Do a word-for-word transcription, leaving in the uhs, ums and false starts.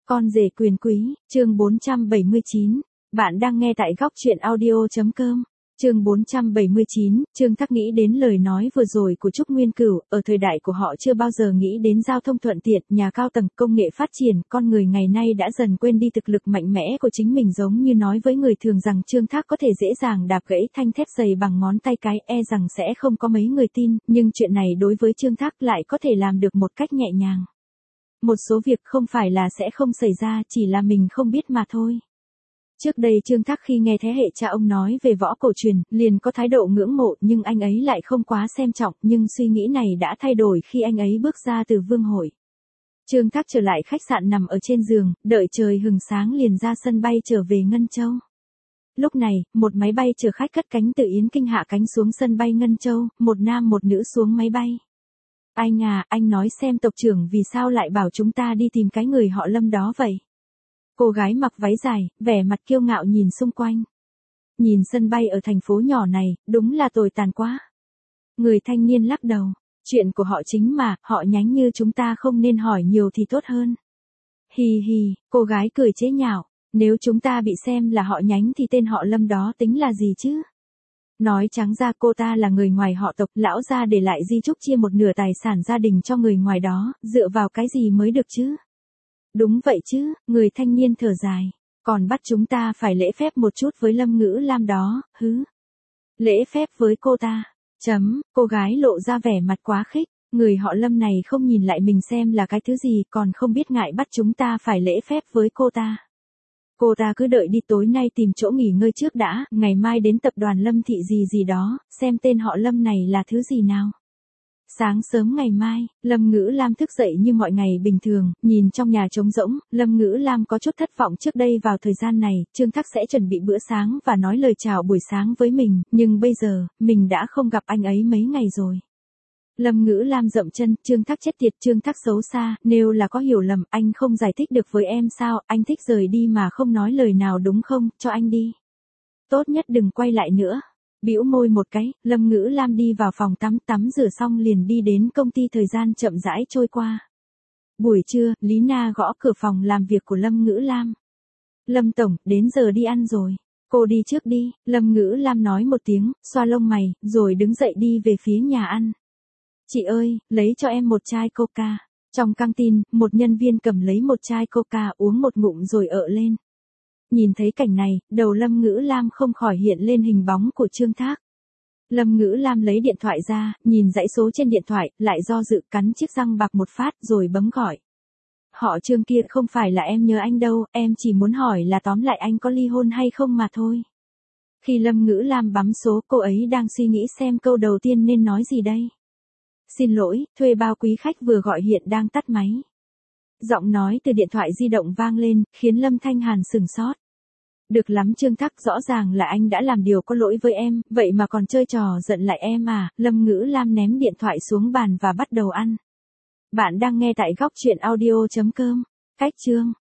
Con rể quyền quý, chương bốn trăm bảy mươi chín. Bạn đang nghe tại góc truyện audio chấm com. Chương bốn trăm bảy mươi chín, Trương Thác nghĩ đến lời nói vừa rồi của Trúc Nguyên Cửu, ở thời đại của họ chưa bao giờ nghĩ đến giao thông thuận tiện, nhà cao tầng, công nghệ phát triển, con người ngày nay đã dần quên đi thực lực mạnh mẽ của chính mình, giống như nói với người thường rằng Trương Thác có thể dễ dàng đạp gãy thanh thép dày bằng ngón tay cái, e rằng sẽ không có mấy người tin, nhưng chuyện này đối với Trương Thác lại có thể làm được một cách nhẹ nhàng. Một số việc không phải là sẽ không xảy ra, chỉ là mình không biết mà thôi. Trước đây Trương Thác khi nghe thế hệ cha ông nói về võ cổ truyền, liền có thái độ ngưỡng mộ, nhưng anh ấy lại không quá xem trọng, nhưng suy nghĩ này đã thay đổi khi anh ấy bước ra từ vương hội. Trương Thác trở lại khách sạn nằm ở trên giường, đợi trời hừng sáng liền ra sân bay trở về Ngân Châu. Lúc này, một máy bay chở khách cất cánh từ Yến Kinh hạ cánh xuống sân bay Ngân Châu, một nam một nữ xuống máy bay. Anh à, anh nói xem tộc trưởng vì sao lại bảo chúng ta đi tìm cái người họ Lâm đó vậy? Cô gái mặc váy dài, vẻ mặt kiêu ngạo nhìn xung quanh. Nhìn sân bay ở thành phố nhỏ này, đúng là tồi tàn quá. Người thanh niên lắc đầu, chuyện của họ chính mà, họ nhánh như chúng ta không nên hỏi nhiều thì tốt hơn. Hì hì, cô gái cười chế nhạo, nếu chúng ta bị xem là họ nhánh thì tên họ Lâm đó tính là gì chứ? Nói trắng ra cô ta là người ngoài họ tộc, lão gia để lại di chúc chia một nửa tài sản gia đình cho người ngoài đó, dựa vào cái gì mới được chứ? Đúng vậy chứ, người thanh niên thở dài, còn bắt chúng ta phải lễ phép một chút với Lâm Ngữ Lam đó, hứ. Lễ phép với cô ta, chấm, cô gái lộ ra vẻ mặt quá khích, người họ Lâm này không nhìn lại mình xem là cái thứ gì, còn không biết ngại bắt chúng ta phải lễ phép với cô ta. Cô ta cứ đợi đi, tối nay tìm chỗ nghỉ ngơi trước đã, ngày mai đến tập đoàn Lâm Thị gì gì đó, xem tên họ Lâm này là thứ gì nào. Sáng sớm ngày mai, Lâm Ngữ Lam thức dậy như mọi ngày bình thường, nhìn trong nhà trống rỗng, Lâm Ngữ Lam có chút thất vọng. Trước đây vào thời gian này, Trương Thác sẽ chuẩn bị bữa sáng và nói lời chào buổi sáng với mình, nhưng bây giờ, mình đã không gặp anh ấy mấy ngày rồi. Lâm Ngữ Lam dậm chân, Trương Thác chết tiệt, Trương Thác xấu xa, nếu là có hiểu lầm, anh không giải thích được với em sao, anh thích rời đi mà không nói lời nào đúng không, cho anh đi. Tốt nhất đừng quay lại nữa. Bĩu môi một cái, Lâm Ngữ Lam đi vào phòng tắm, tắm rửa xong liền đi đến công ty. Thời gian chậm rãi trôi qua. Buổi trưa, Lý Na gõ cửa phòng làm việc của Lâm Ngữ Lam. Lâm tổng, đến giờ đi ăn rồi. Cô đi trước đi, Lâm Ngữ Lam nói một tiếng, xoa lông mày, rồi đứng dậy đi về phía nhà ăn. Chị ơi, lấy cho em một chai coca. Trong căng tin, một nhân viên cầm lấy một chai coca uống một ngụm rồi ợ lên. Nhìn thấy cảnh này, đầu Lâm Ngữ Lam không khỏi hiện lên hình bóng của Trương Thác. Lâm Ngữ Lam lấy điện thoại ra, nhìn dãy số trên điện thoại, lại do dự, cắn chiếc răng bạc một phát rồi bấm gọi. Họ Trương kia, không phải là em nhớ anh đâu, em chỉ muốn hỏi là tóm lại anh có ly hôn hay không mà thôi. Khi Lâm Ngữ Lam bấm số, cô ấy đang suy nghĩ xem câu đầu tiên nên nói gì đây. Xin lỗi, thuê bao quý khách vừa gọi hiện đang tắt máy. Giọng nói từ điện thoại di động vang lên, khiến Lâm Thanh Hàn sửng sốt. Được lắm Trương Thác, rõ ràng là anh đã làm điều có lỗi với em, vậy mà còn chơi trò giận lại em à. Lâm Ngữ Lam ném điện thoại xuống bàn và bắt đầu ăn. Bạn đang nghe tại góc truyện audio chấm com. Cách chương